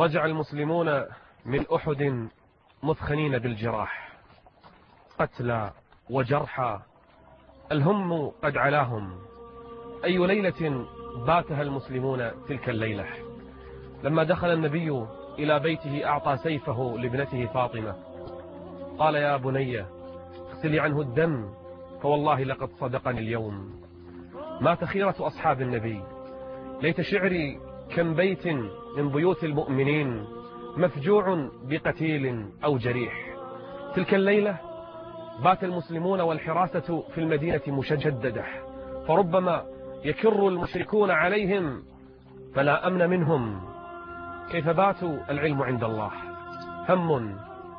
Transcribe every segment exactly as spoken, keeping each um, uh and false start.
رجع المسلمون من أحد مثخنين بالجراح، قتلى وجرحى، الهم قد علاهم. أي ليلة باتها المسلمون تلك الليلة. لما دخل النبي إلى بيته أعطى سيفه لابنته فاطمة، قال: يا بني اغسلي عنه الدم، فوالله لقد صدقني اليوم. مات خيرة أصحاب النبي. ليت شعري كم بيت من بيوت المؤمنين مفجوع بقتيل أو جريح. تلك الليلة بات المسلمون والحراسة في المدينة مشددة، فربما يكر المشركون عليهم فلا أمن منهم. كيف باتوا؟ العلم عند الله. هم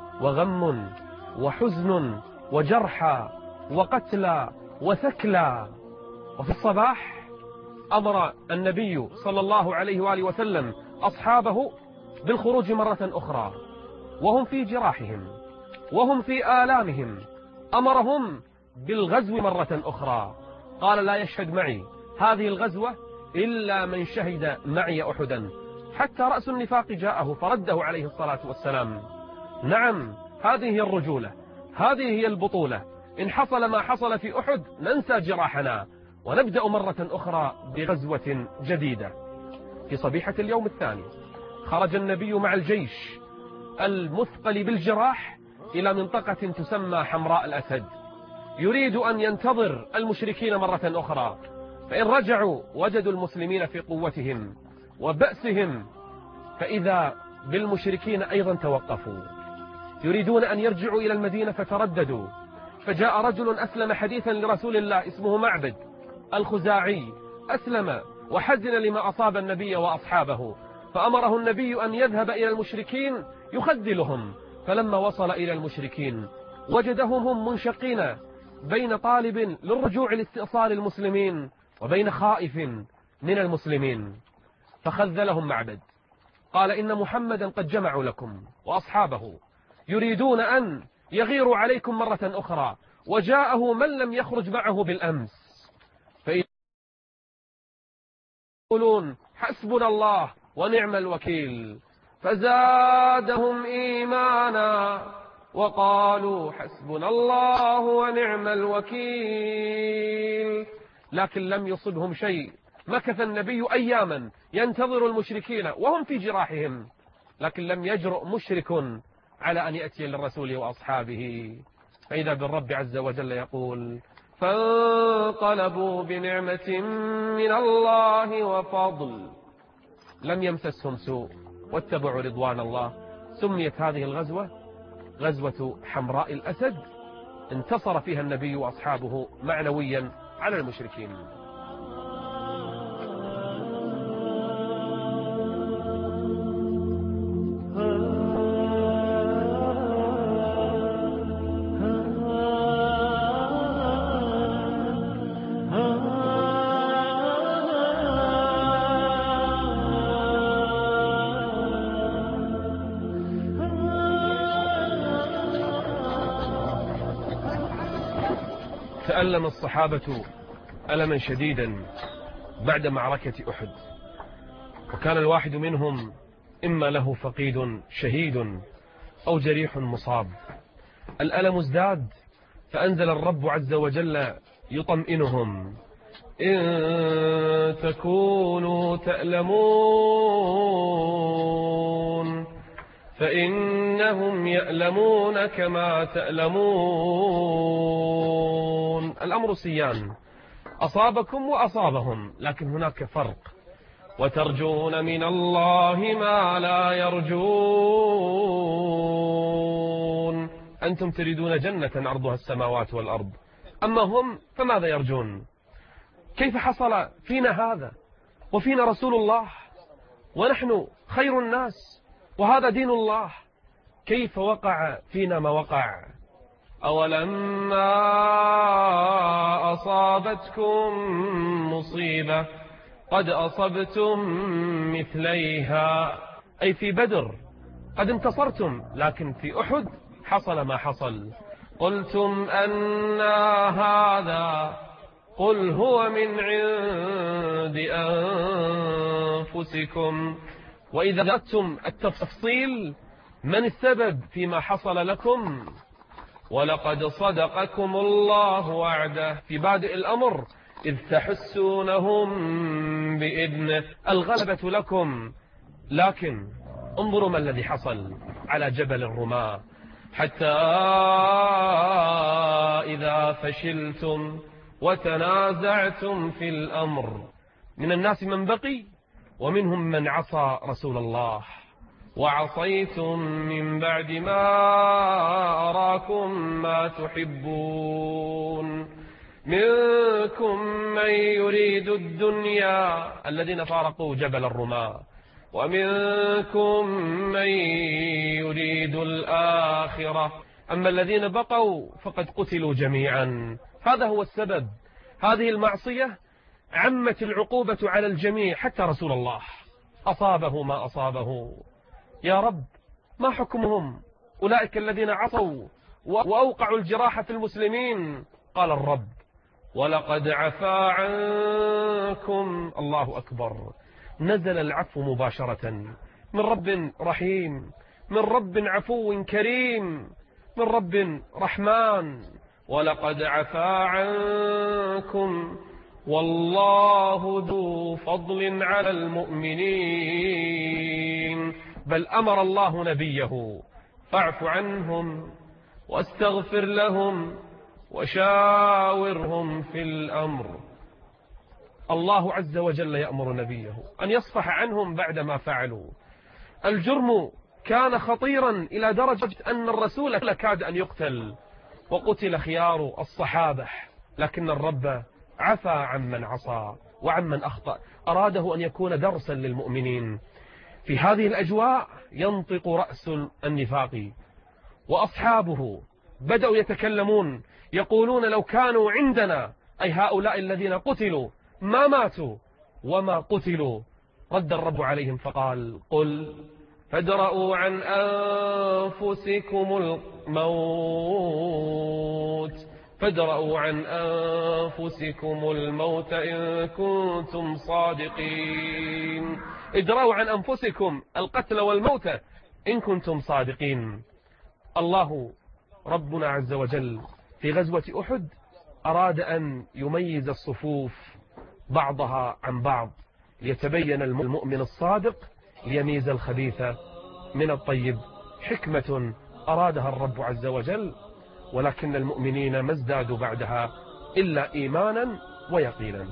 وغم وحزن وجرحى وقتلى وثكلى. وفي الصباح أمر النبي صلى الله عليه وآله وسلم أصحابه بالخروج مرة أخرى وهم في جراحهم وهم في آلامهم. أمرهم بالغزو مرة أخرى. قال: لا يشهد معي هذه الغزوة إلا من شهد معي أحدا. حتى رأس النفاق جاءه فرده عليه الصلاة والسلام. نعم، هذه هي الرجولة، هذه هي البطولة. إن حصل ما حصل في أحد ننسى جراحنا ونبدأ مرة أخرى بغزوة جديدة. في صبيحة اليوم الثاني خرج النبي مع الجيش المثقل بالجراح إلى منطقة تسمى حمراء الأسد، يريد أن ينتظر المشركين مرة أخرى، فإن رجعوا وجدوا المسلمين في قوتهم وبأسهم، فإذا بالمشركين أيضا توقفوا يريدون أن يرجعوا إلى المدينة فترددوا. فجاء رجل أسلم حديثا لرسول الله اسمه معبد الخزاعي، أسلم وحزن لما أصاب النبي وأصحابه، فأمره النبي أن يذهب إلى المشركين يخذلهم. فلما وصل إلى المشركين وجدهم هم منشقين بين طالب للرجوع لاستئصال المسلمين وبين خائف من المسلمين، فخذلهم معبد. قال: إن محمدا قد جمعوا لكم وأصحابه يريدون أن يغيروا عليكم مرة أخرى، وجاءه من لم يخرج معه بالأمس، فيقولون: حسبنا الله ونعم الوكيل. فزادهم إيمانا وقالوا: حسبنا الله ونعم الوكيل. لكن لم يصبهم شيء. مكث النبي أياما ينتظر المشركين وهم في جراحهم، لكن لم يجرؤ مشرك على أن يأتي للرسول وأصحابه. فإذا بالرب عز وجل يقول: فانقلبوا بنعمة من الله وفضل لم يمسسهم سوء واتبعوا رضوان الله. سميت هذه الغزوة غزوة حمراء الأسد، انتصر فيها النبي وأصحابه معنويا على المشركين. تألم الصحابة ألما شديدا بعد معركة أحد، وكان الواحد منهم إما له فقيد شهيد أو جريح مصاب. الألم ازداد، فأنزل الرب عز وجل يطمئنهم: إن تكونوا تألمون فإنهم يألمون كما تألمون. الأمر سيان، أصابكم وأصابهم، لكن هناك فرق. وترجون من الله ما لا يرجون. أنتم تريدون جنة عرضها السماوات والأرض، أما هم فماذا يرجون؟ كيف حصل فينا هذا وفينا رسول الله ونحن خير الناس وهذا دين الله؟ كيف وقع فينا ما وقع؟ أولما أصابتكم مصيبة قد أصبتم مثليها، أي في بدر قد انتصرتم، لكن في أحد حصل ما حصل. قلتم أن هذا قل هو من عند أنفسكم وإذا أردتم التفصيل من السبب فيما حصل لكم، ولقد صدقكم الله وعده في بادئ الأمر إذ تحسونهم بإذنه، الغلبة لكم. لكن انظروا ما الذي حصل على جبل الرماة، حتى إذا فشلتم وتنازعتم في الأمر، من الناس من بقي ومنهم من عصى رسول الله، وعصيتم من بعد ما أراكم ما تحبون، منكم من يريد الدنيا الذين فارقوا جبل الرماة، ومنكم من يريد الآخرة، أما الذين بقوا فقد قتلوا جميعا. هذا هو السبب، هذه المعصية عمت العقوبة على الجميع، حتى رسول الله أصابه ما أصابه. يا رب ما حكمهم أولئك الذين عصوا وأوقعوا الجراح في المسلمين؟ قال الرب ولقد عفا عنكم. الله أكبر، نزل العفو مباشرة من رب رحيم، من رب عفو كريم، من رب رحمن. ولقد عفا عنكم والله ذو فضل على المؤمنين. بل أمر الله نبيه فاعف عنهم واستغفر لهم وشاورهم في الأمر. الله عز وجل يأمر نبيه أن يصفح عنهم بعدما فعلوا. الجرم كان خطيرا إلى درجة أن الرسول كاد أن يقتل، وقتل خيار الصحابة، لكن الرب عفى عمن عصى وعمن أخطأ، أراده أن يكون درسا للمؤمنين. في هذه الأجواء ينطق رأس النفاق، وأصحابه بدأوا يتكلمون يقولون لو كانوا عندنا، أي هؤلاء الذين قتلوا، ما ماتوا وما قتلوا. رد الرب عليهم فقال قل فادرءوا عن أنفسكم الموت، فادرءوا عن أنفسكم الموت إن كنتم صادقين. ادرأوا عن أنفسكم القتل والموت إن كنتم صادقين. الله ربنا عز وجل في غزوة أحد أراد أن يميز الصفوف بعضها عن بعض، ليتبين المؤمن الصادق، ليميز الخبيث من الطيب. حكمة أرادها الرب عز وجل، ولكن المؤمنين ما ازدادوا بعدها إلا إيمانا ويقينا.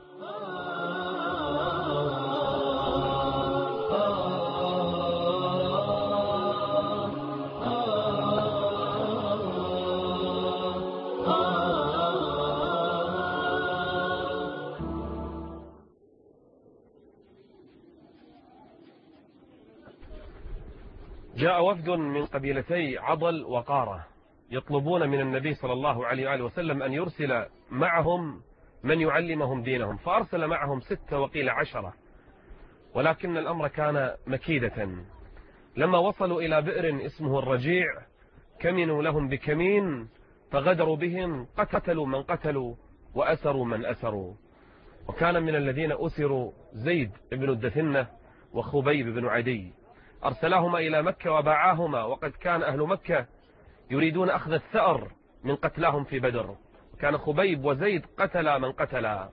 جاء وفد من قبيلتي عضل وقارة يطلبون من النبي صلى الله عليه وآله وسلم أن يرسل معهم من يعلمهم دينهم، فأرسل معهم ستة وقيل عشرة، ولكن الأمر كان مكيدة. لما وصلوا إلى بئر اسمه الرجيع كمنوا لهم بكمين، فغدروا بهم، قتلوا من قتلوا وأسروا من أسروا. وكان من الذين أسروا زيد بن الدثنة وخبيب بن عدي، أرسلاهما إلى مكة وباعاهما، وقد كان أهل مكة يريدون أخذ الثأر من قتلاهم في بدر. كان خبيب وزيد قتلا من قتلا.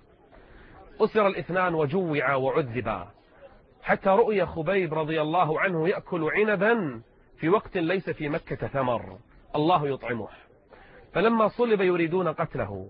أسر الاثنان وجوعا وعذبا، حتى رؤي خبيب رضي الله عنه يأكل عنبا في وقت ليس في مكة ثمر، الله يطعمه. فلما صلب يريدون قتله،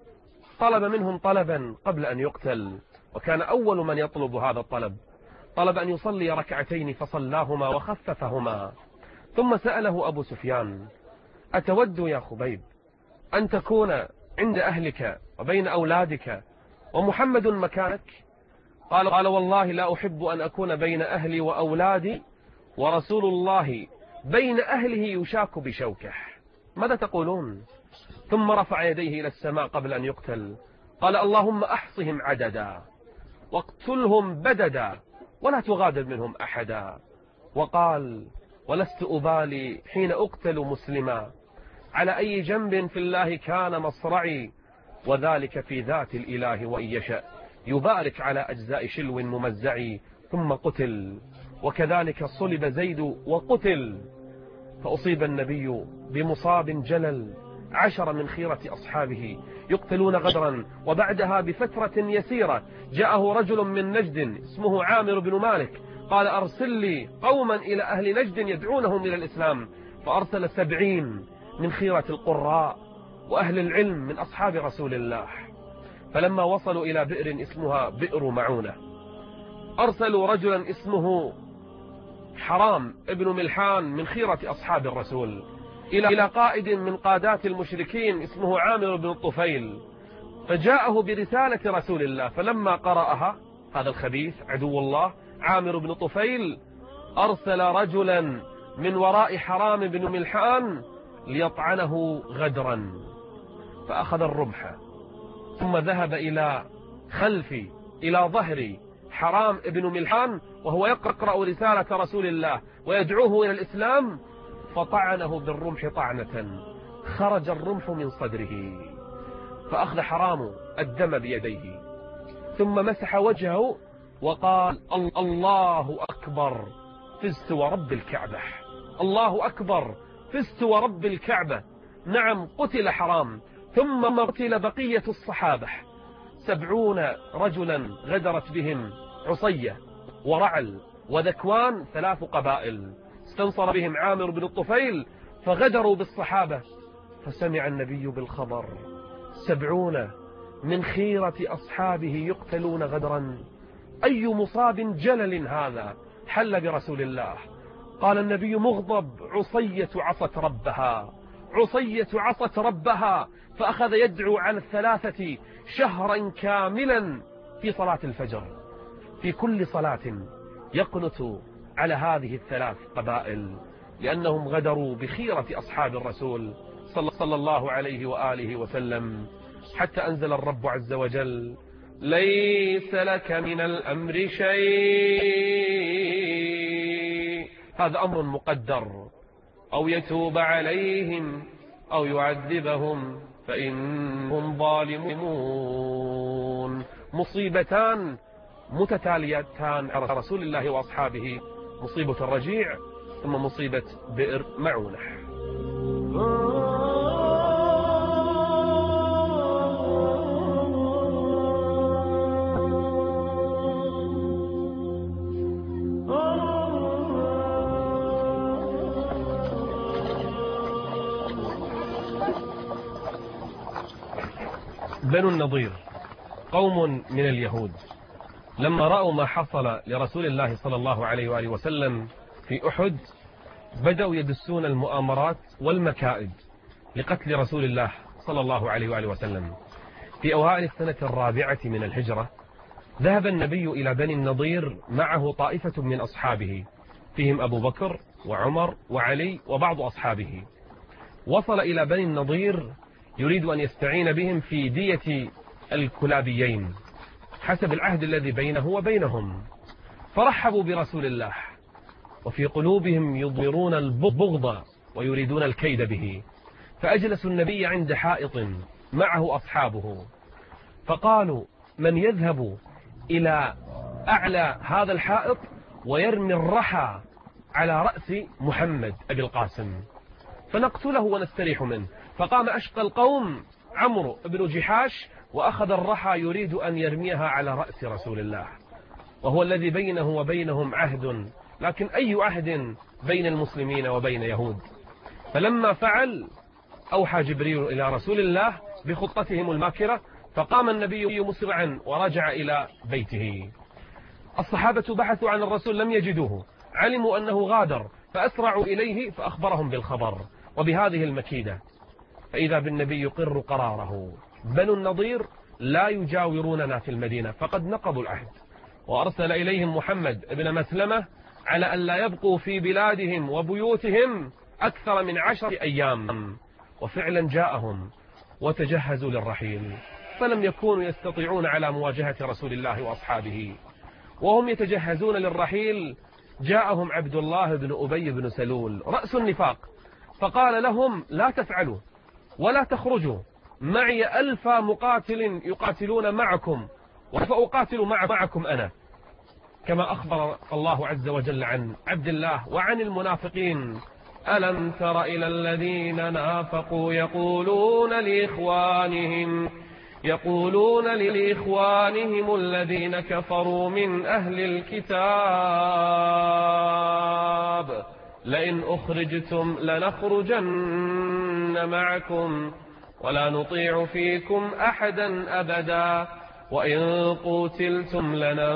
طلب منهم طلبا قبل أن يقتل، وكان أول من يطلب هذا الطلب. طلب أن يصلي ركعتين فصلاهما وخففهما، ثم سأله أبو سفيان أتود يا خبيب أن تكون عند أهلك وبين أولادك ومحمد مكانك؟ قال قال والله لا أحب أن أكون بين أهلي وأولادي ورسول الله بين أهله يشاك بشوكه. ماذا تقولون؟ ثم رفع يديه إلى السماء قبل أن يقتل، قال اللهم أحصهم عددا واقتلهم بددا ولا تغادر منهم أحدا. وقال ولست أبالي حين أقتل مسلما، على أي جنب في الله كان مصرعي، وذلك في ذات الإله وإن يشاء يبارك على أجزاء شلو ممزعي. ثم قتل وكذلك صلب زيد وقتل. فأصيب النبي بمصاب جلل، عشر من خيرة أصحابه يقتلون غدرا. وبعدها بفترة يسيرة جاءه رجل من نجد اسمه عامر بن مالك، قال أرسل لي قوما إلى أهل نجد يدعونهم إلى الإسلام. فأرسل سبعين من خيرة القراء وأهل العلم من أصحاب رسول الله. فلما وصلوا إلى بئر اسمها بئر معونة، أرسلوا رجلا اسمه حرام ابن ملحان من خيرة أصحاب الرسول إلى قائد من قادات المشركين اسمه عامر بن الطفيل، فجاءه برسالة رسول الله. فلما قرأها هذا الخبيث عدو الله عامر بن طفيل أرسل رجلا من وراء حرام بن ملحان ليطعنه غدرا، فأخذ الرمح ثم ذهب إلى خلف إلى ظهر حرام بن ملحان وهو يقرأ رسالة رسول الله ويدعوه إلى الإسلام، فطعنه بالرمح طعنة خرج الرمح من صدره، فأخذ حرام الدم بيديه ثم مسح وجهه وقال الله أكبر فزت ورب الكعبة، الله أكبر فزت ورب الكعبة. نعم قتل حرام، ثم قتل بقية الصحابة سبعون رجلا غدرت بهم عصية ورعل وذكوان، ثلاث قبائل استنصر بهم عامر بن الطفيل فغدروا بالصحابة. فسمع النبي بالخبر، سبعون من خيرة أصحابه يقتلون غدرا، أي مصاب جلل هذا حل برسول الله. قال النبي مغضب، عصية عصت ربها، عصية عصت ربها. فأخذ يدعو على الثلاثة شهرا كاملا في صلاة الفجر، في كل صلاة يقنت على هذه الثلاث قبائل، لأنهم غدروا بخيرة أصحاب الرسول صلى الله عليه وآله وسلم، حتى أنزل الرب عز وجل ليس لك من الأمر شيء، هذا أمر مقدر، أو يتوب عليهم أو يعذبهم فإنهم ظالمون. مصيبتان متتاليتان على رسول الله وأصحابه، مصيبة الرجيع ثم مصيبة بئر معونة. بنو النضير قوم من اليهود لما رأوا ما حصل لرسول الله صلى الله عليه وآله وسلم في أحد بدأوا يدسون المؤامرات والمكائد لقتل رسول الله صلى الله عليه وآله وسلم. في أوائل السنة الرابعة من الهجرة ذهب النبي إلى بني النضير معه طائفة من أصحابه، فيهم أبو بكر وعمر وعلي وبعض أصحابه. وصل إلى بني النضير يريد أن يستعين بهم في دية الكلابيين حسب العهد الذي بينه وبينهم، فرحبوا برسول الله وفي قلوبهم يضمرون البغض ويريدون الكيد به. فأجلسوا النبي عند حائط معه أصحابه، فقالوا من يذهب إلى أعلى هذا الحائط ويرمي الرحى على رأس محمد أبي القاسم فنقتله ونستريح منه. فقام أشقى القوم عمرو بن جحاش وأخذ الرحى يريد أن يرميها على رأس رسول الله، وهو الذي بينه وبينهم عهد، لكن أي عهد بين المسلمين وبين يهود. فلما فعل أوحى جبريل إلى رسول الله بخطتهم الماكرة، فقام النبي مسرعا ورجع إلى بيته. الصحابة بحثوا عن الرسول لم يجدوه، علموا أنه غادر فأسرعوا إليه فأخبرهم بالخبر وبهذه المكيدة. فإذا بالنبي يقر قراره، بنو النضير لا يجاوروننا في المدينة فقد نقضوا العهد، وأرسل إليهم محمد بن مسلمة على أن لا يبقوا في بلادهم وبيوتهم أكثر من عشر أيام. وفعلا جاءهم وتجهزوا للرحيل، فلم يكونوا يستطيعون على مواجهة رسول الله وأصحابه. وهم يتجهزون للرحيل جاءهم عبد الله بن أبي بن سلول رأس النفاق، فقال لهم لا تفعلوا ولا تخرجوا، معي ألف مقاتل يقاتلون معكم وفأقاتل معكم أنا. كما أخبر الله عز وجل عن عبد الله وعن المنافقين: ألم تر إلى الذين نافقوا يقولون لإخوانهم يقولون لإخوانهم الذين كفروا من أهل الكتاب لئن أخرجتم لنخرجن معكم ولا نطيع فيكم أحدا أبدا وإن قتلتم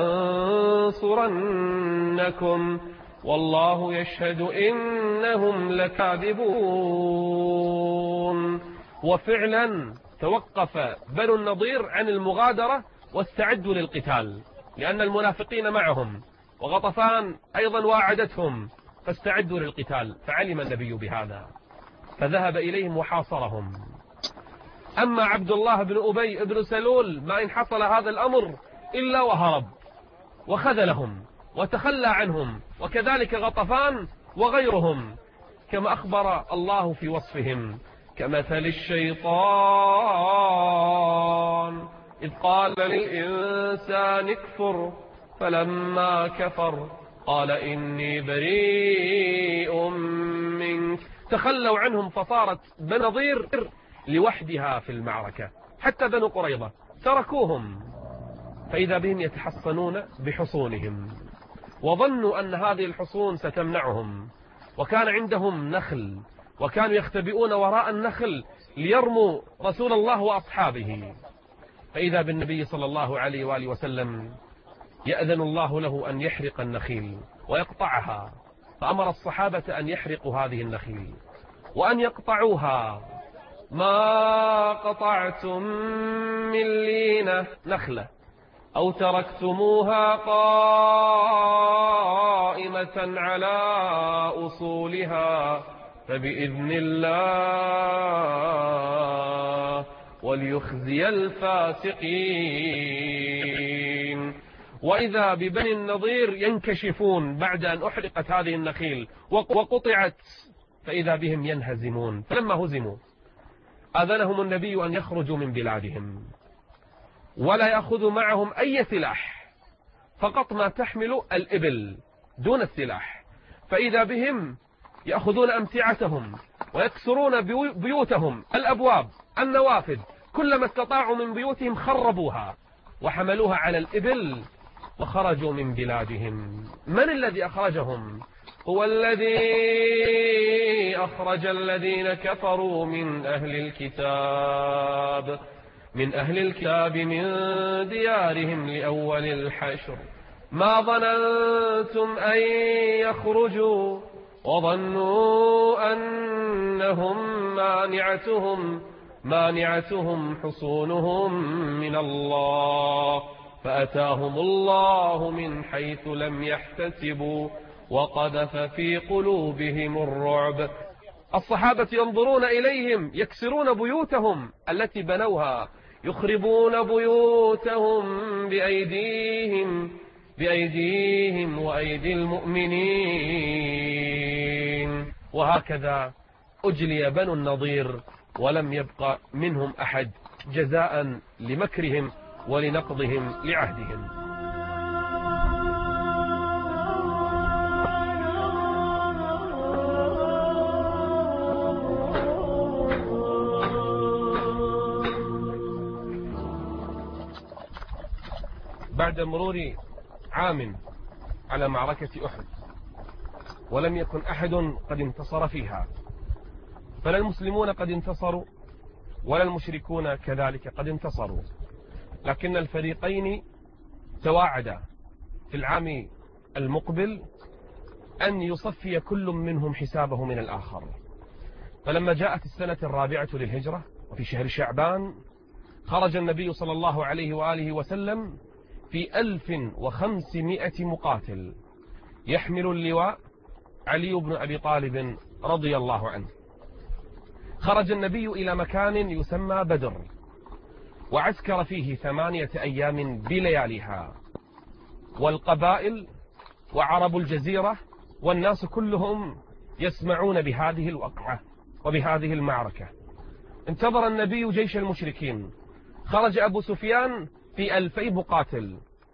لننصرنكم والله يشهد إنهم لكاذبون. وفعلا توقف بنو النضير عن المغادرة واستعدوا للقتال، لأن المنافقين معهم وغطفان أيضا واعدتهم، فاستعدوا للقتال. فعلم النبي بهذا فذهب إليهم وحاصرهم. أما عبد الله بن أبي بن سلول ما إن حصل هذا الأمر إلا وهرب وخذلهم وتخلى عنهم، وكذلك غطفان وغيرهم، كما أخبر الله في وصفهم: كمثل الشيطان إذ قال للإنسان اكفر فلما كفر قال إني بريء منك. تخلوا عنهم فصارت بنو نضير لوحدها في المعركة، حتى بنو قريظة تركوهم، فإذا بهم يتحصنون بحصونهم، وظنوا أن هذه الحصون ستمنعهم، وكان عندهم نخل وكانوا يختبئون وراء النخل ليرموا رسول الله وأصحابه. فإذا بالنبي صلى الله عليه وآله وسلم يأذن الله له أن يحرق النخيل ويقطعها، فأمر الصحابة أن يحرقوا هذه النخيل وأن يقطعوها. ما قطعتم من لينة نخلة أو تركتموها قائمة على أصولها فبإذن الله وليخزي الفاسقين. وإذا ببني النضير ينكشفون بعد أن أحرقت هذه النخيل وقطعت، فإذا بهم ينهزمون. فلما هزموا أذنهم النبي أن يخرجوا من بلادهم ولا يأخذوا معهم أي سلاح، فقط ما تحمل الإبل دون السلاح. فإذا بهم يأخذون أمتعتهم ويكسرون بيوتهم، الأبواب، النوافذ، كلما استطاعوا من بيوتهم خربوها وحملوها على الإبل وخرجوا من بلادهم. من الذي أخرجهم؟ هو الذي أخرج الذين كفروا من أهل الكتاب من أهل الكتاب من ديارهم لأول الحشر ما ظننتم أن يخرجوا وظنوا أنهم مانعتهم مانعتهم حصونهم من الله فأتاهم الله من حيث لم يحتسبوا وقذف في قلوبهم الرعب. الصحابة ينظرون إليهم يكسرون بيوتهم التي بنوها، يخربون بيوتهم بأيديهم بأيديهم وأيدي المؤمنين. وهكذا أجلي بنو النضير ولم يبق منهم أحد جزاء لمكرهم ولنقضهم لعهدهم. بعد مرور عام على معركة أحد ولم يكن أحد قد انتصر فيها، فلا المسلمون قد انتصروا ولا المشركون كذلك قد انتصروا، لكن الفريقين تواعدا في العام المقبل أن يصفي كل منهم حسابه من الآخر. فلما جاءت السنة الرابعة للهجرة وفي شهر شعبان خرج النبي صلى الله عليه وآله وسلم في ألف وخمسمائة مقاتل، يحمل اللواء علي بن أبي طالب رضي الله عنه. خرج النبي إلى مكان يسمى بدر وعسكر فيه ثمانية أيام بلياليها، والقبائل وعرب الجزيرة والناس كلهم يسمعون بهذه الوقعة وبهذه المعركة. انتظر النبي جيش المشركين، خرج أبو سفيان في ألفي مقاتل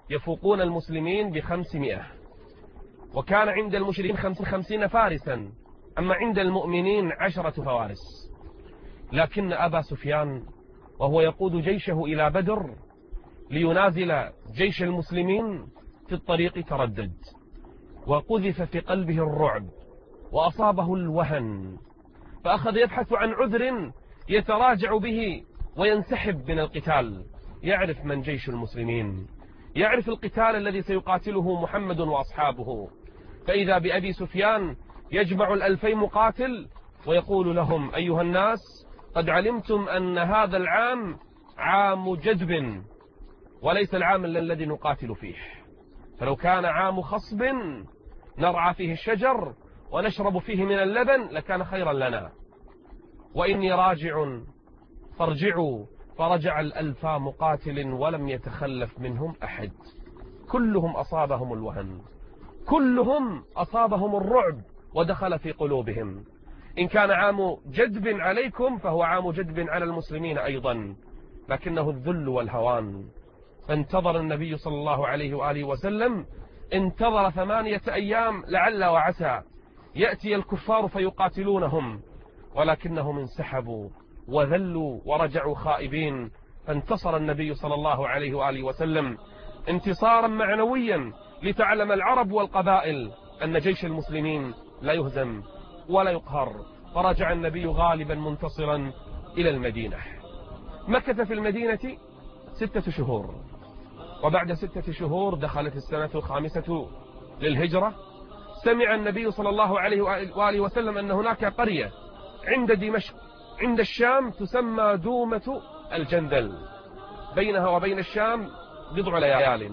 يفوقون المسلمين بخمسمائة، وكان عند المشركين خمس خمسين فارسا، أما عند المؤمنين عشرة فوارس. لكن أبا سفيان وهو يقود جيشه إلى بدر لينازل جيش المسلمين في الطريق تردد، وقذف في قلبه الرعب وأصابه الوهن، فأخذ يبحث عن عذر يتراجع به وينسحب من القتال. يعرف من جيش المسلمين، يعرف القتال الذي سيقاتله محمد وأصحابه، فإذا بأبي سفيان يجمع الألفين مقاتل ويقول لهم: أيها الناس، قد علمتم أن هذا العام عام جدب وليس العام الذي نقاتل فيه، فلو كان عام خصب نرعى فيه الشجر ونشرب فيه من اللبن لكان خيرا لنا، وإني راجع فارجعوا. فرجع الألفا مقاتل ولم يتخلف منهم أحد، كلهم أصابهم الوهن، كلهم أصابهم الرعب ودخل في قلوبهم. إن كان عام جدب عليكم فهو عام جدب على المسلمين أيضا، لكنه الذل والهوان. فانتظر النبي صلى الله عليه وآله وسلم، انتظر ثمانية أيام لعل وعسى يأتي الكفار فيقاتلونهم، ولكنهم انسحبوا وذلوا ورجعوا خائبين. فانتصر النبي صلى الله عليه وآله وسلم انتصارا معنويا لتعلم العرب والقبائل أن جيش المسلمين لا يهزم ولا يقهر. فرجع النبي غالبا منتصرا إلى المدينة. مكث في المدينة ستة شهور، وبعد ستة شهور دخلت السنة الخامسة للهجرة. سمع النبي صلى الله عليه وآله وسلم أن هناك قرية عند دمشق عند الشام تسمى دومة الجندل، بينها وبين الشام بضع ليال.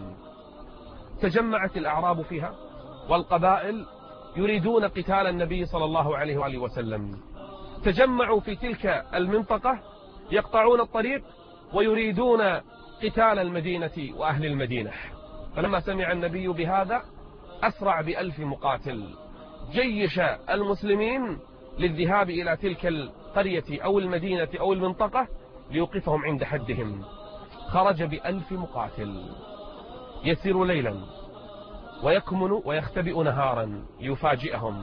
تجمعت الأعراب فيها والقبائل يريدون قتال النبي صلى الله عليه وآله وسلم. تجمعوا في تلك المنطقة يقطعون الطريق ويريدون قتال المدينة وأهل المدينة. فلما سمع النبي بهذا أسرع بألف مقاتل جيش المسلمين للذهاب إلى تلك القرية أو المدينة أو المنطقة ليوقفهم عند حدهم. خرج بألف مقاتل يسير ليلا ويكمن ويختبئ نهارا ليفاجئهم،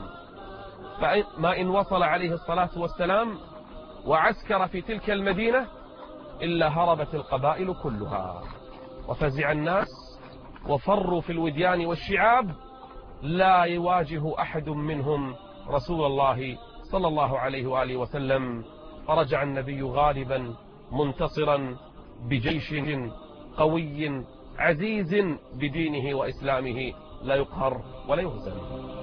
فما إن وصل عليه الصلاة والسلام وعسكر في تلك المدينة إلا هربت القبائل كلها وفزع الناس وفروا في الوديان والشعاب، لا يواجه أحد منهم رسول الله صلى الله عليه وآله وسلم. فرجع النبي غالبا منتصرا بجيش قوي عزيز بدينه وإسلامه لا يقهر ولا يهزم.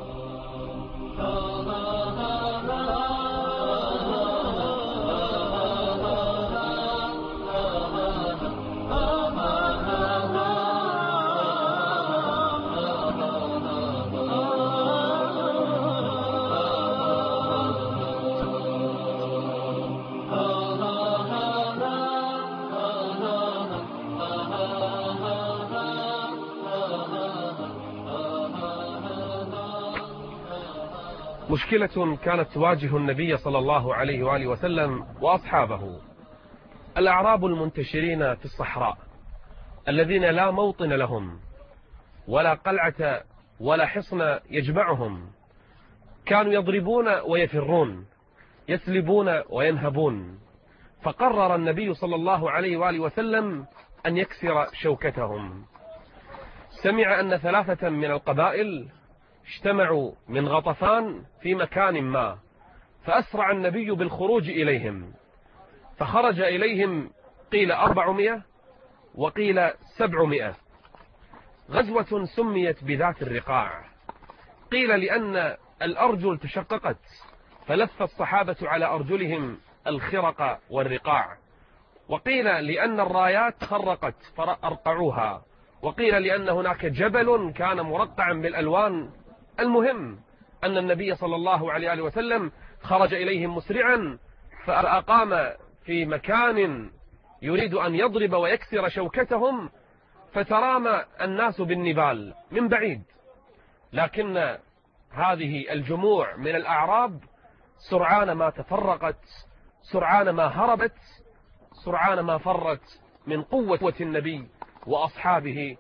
مشكلة كانت تواجه النبي صلى الله عليه وآله وسلم وأصحابه. الأعراب المنتشرين في الصحراء الذين لا موطن لهم ولا قلعة ولا حصن يجمعهم، كانوا يضربون ويفرون، يسلبون وينهبون. فقرر النبي صلى الله عليه وآله وسلم أن يكسر شوكتهم. سمع أن ثلاثة من القبائل اجتمعوا من غطفان في مكان ما، فأسرع النبي بالخروج إليهم، فخرج إليهم قيل أربعمائة وقيل سبعمائة. غزوة سميت بذات الرقاع، قيل لأن الأرجل تشققت فلف الصحابة على أرجلهم الخرق والرقاع، وقيل لأن الرايات خرقت فأرقعوها، وقيل لأن هناك جبل كان مرقعا بالألوان. المهم أن النبي صلى الله عليه وسلم خرج إليهم مسرعا، فأقام في مكان يريد أن يضرب ويكسر شوكتهم، فترامى الناس بالنبال من بعيد. لكن هذه الجموع من الأعراب سرعان ما تفرقت، سرعان ما هربت، سرعان ما فرت من قوة النبي وأصحابه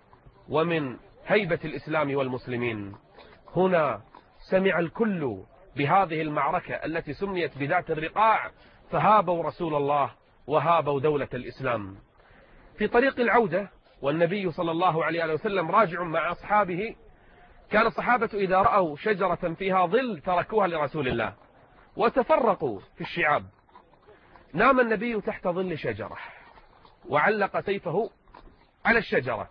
ومن هيبة الإسلام والمسلمين. هنا سمع الكل بهذه المعركة التي سميت بذات الرقاع، فهابوا رسول الله وهابوا دولة الإسلام. في طريق العودة والنبي صلى الله عليه وسلم راجع مع أصحابه، كان الصحابة إذا رأوا شجرة فيها ظل تركوها لرسول الله وتفرقوا في الشعاب. نام النبي تحت ظل شجرة وعلق سيفه على الشجرة،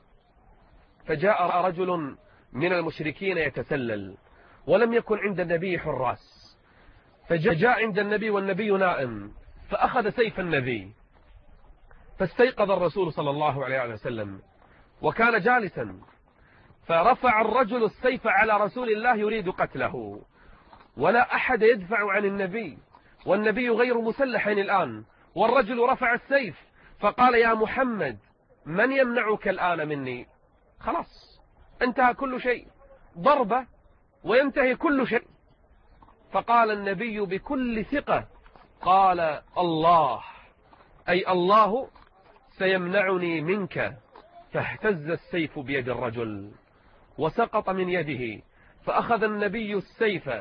فجاء رجل من المشركين يتسلل، ولم يكن عند النبي حراس، فجاء عند النبي والنبي نائم، فأخذ سيف النبي، فاستيقظ الرسول صلى الله عليه وسلم وكان جالسا، فرفع الرجل السيف على رسول الله يريد قتله، ولا أحد يدفع عن النبي، والنبي غير مسلح الآن، والرجل رفع السيف فقال: يا محمد من يمنعك الآن مني؟ خلاص انتهى كل شيء، ضربة وينتهي كل شيء. فقال النبي بكل ثقة، قال: الله، أي الله سيمنعني منك. فاهتز السيف بيد الرجل وسقط من يده، فأخذ النبي السيف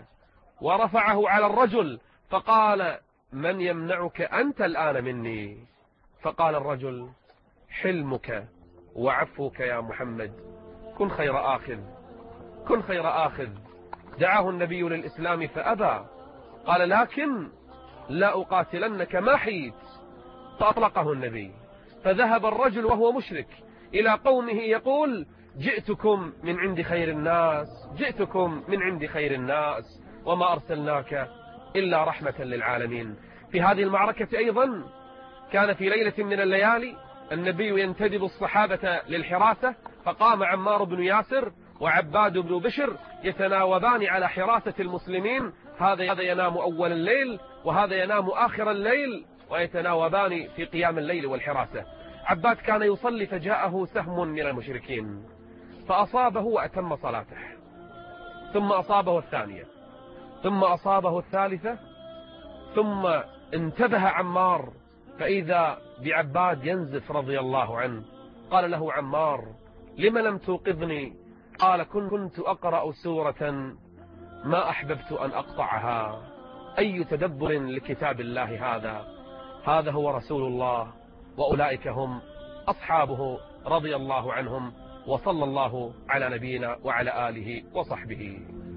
ورفعه على الرجل فقال: من يمنعك أنت الآن مني؟ فقال الرجل: حلمك وعفوك يا محمد، كن خير آخذ، كن خير آخذ. دعاه النبي للإسلام فأبى، قال: لكن لا أقاتلنك ما حييت. فأطلقه النبي، فذهب الرجل وهو مشرك إلى قومه يقول: جئتكم من عند خير الناس، جئتكم من عند خير الناس، وما أرسلناك إلا رحمة للعالمين. في هذه المعركة أيضا كان في ليلة من الليالي النبي ينتدب الصحابة للحراسة، فقام عمار بن ياسر وعباد بن بشر يتناوبان على حراسة المسلمين، هذا ينام أول الليل وهذا ينام آخر الليل، ويتناوبان في قيام الليل والحراسة. عباد كان يصلي فجاءه سهم من المشركين فأصابه وأتم صلاته، ثم أصابه الثانية، ثم أصابه الثالثة، ثم انتبه عمار فإذا بعباد ينزف رضي الله عنه. قال له عمار: لم لم توقظني؟ قال: كنت أقرأ سورة ما أحببت أن أقطعها. أي تدبر لكتاب الله هذا! هذا هو رسول الله، وأولئك هم أصحابه رضي الله عنهم، وصلى الله على نبينا وعلى آله وصحبه.